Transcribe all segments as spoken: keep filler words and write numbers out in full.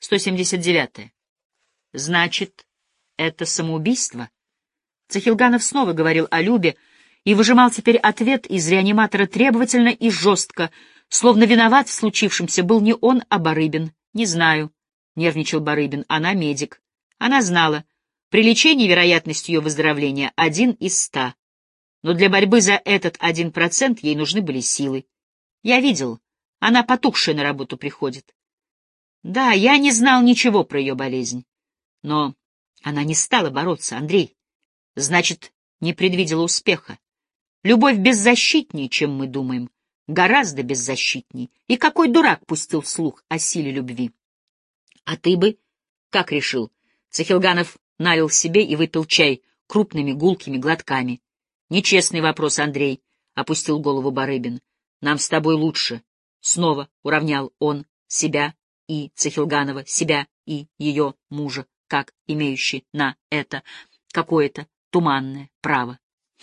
сто семьдесят девятое. Значит, это самоубийство? Цахилганов снова говорил о Любе и выжимал теперь ответ из реаниматора требовательно и жестко, словно виноват в случившемся был не он, а Барыбин. «Не знаю», — нервничал Барыбин, — «она медик. Она знала, при лечении вероятность ее выздоровления один из ста. Но для борьбы за этот один процент ей нужны были силы. Я видел, она потухшая на работу приходит. Да, я не знал ничего про ее болезнь. Но она не стала бороться, Андрей. Значит, не предвидела успеха. Любовь беззащитнее, чем мы думаем. Гораздо беззащитнее. И какой дурак пустил вслух о силе любви? А ты бы как решил? Цахилганов налил себе и выпил чай крупными гулкими глотками. Нечестный вопрос, Андрей, — опустил голову Барыбин. Нам с тобой лучше. Снова уравнял он себя и Цахилганова, себя и ее мужа, как имеющий на это какое-то туманное право.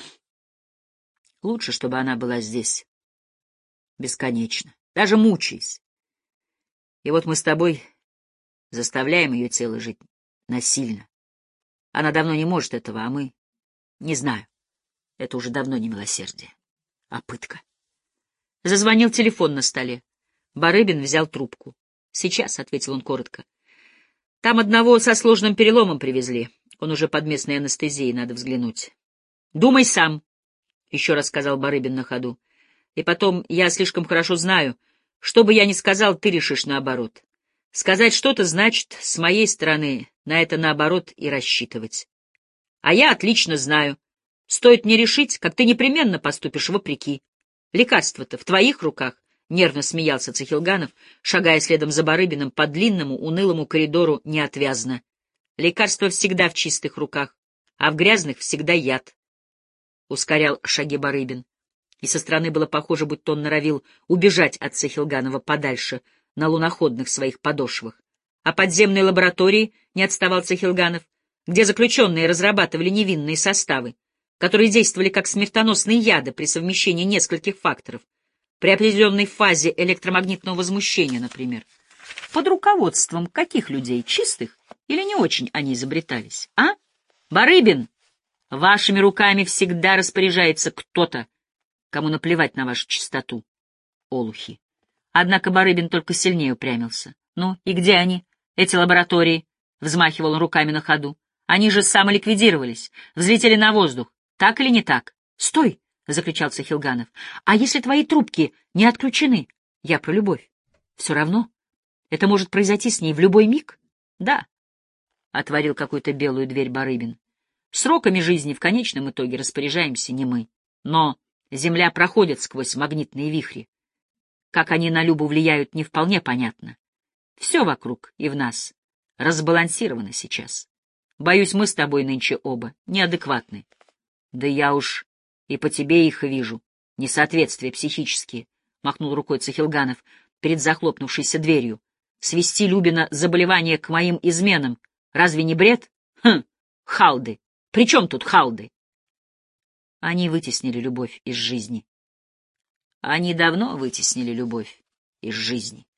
Лучше, чтобы она была здесь. Бесконечно. Даже мучаясь. И вот мы с тобой заставляем ее тело жить насильно. Она давно не может этого, а мы... Не знаю. Это уже давно не милосердие, а пытка. Зазвонил телефон на столе. Барыбин взял трубку. «Сейчас», — ответил он коротко. «Там одного со сложным переломом привезли. Он уже под местной анестезией, надо взглянуть». «Думай сам», — еще раз сказал Барыбин на ходу. «И потом, я слишком хорошо знаю. Что бы я ни сказал, ты решишь наоборот. Сказать что-то значит, с моей стороны, на это наоборот и рассчитывать. А я отлично знаю. Стоит мне решить, как ты непременно поступишь вопреки. Лекарство-то в твоих руках», — нервно смеялся Цахилганов, шагая следом за Барыбиным по длинному, унылому коридору неотвязно. «Лекарство всегда в чистых руках, а в грязных всегда яд», — ускорял шаги Барыбин. И со стороны было похоже, будто он норовил убежать от Цахилганова подальше на луноходных своих подошвах. А подземной лаборатории, не отставал Цахилганов, где заключенные разрабатывали невинные составы, которые действовали как смертоносные яды при совмещении нескольких факторов, при определенной фазе электромагнитного возмущения, например. Под руководством каких людей, чистых или не очень они изобретались, а? Барыбин, вашими руками всегда распоряжается кто-то, кому наплевать на вашу чистоту, олухи. Однако Барыбин только сильнее упрямился. Ну, и где они, эти лаборатории? Взмахивал он руками на ходу. Они же самоликвидировались, взлетели на воздух. Так или не так? Стой! — закричал Цахилганов. — А если твои трубки не отключены? Я про любовь. Все равно. Это может произойти с ней в любой миг? Да. — отворил какую-то белую дверь Барыбин. Сроками жизни в конечном итоге распоряжаемся не мы. Но Земля проходит сквозь магнитные вихри. Как они на Любу влияют, не вполне понятно. Все вокруг и в нас разбалансировано сейчас. Боюсь, мы с тобой нынче оба неадекватны. Да я уж и по тебе их вижу. Несоответствия психические, — махнул рукой Цахилганов перед захлопнувшейся дверью. Свести Любина заболевание к моим изменам. Разве не бред? Хм, халды. При чем тут халды? Они вытеснили любовь из жизни. Они давно вытеснили любовь из жизни.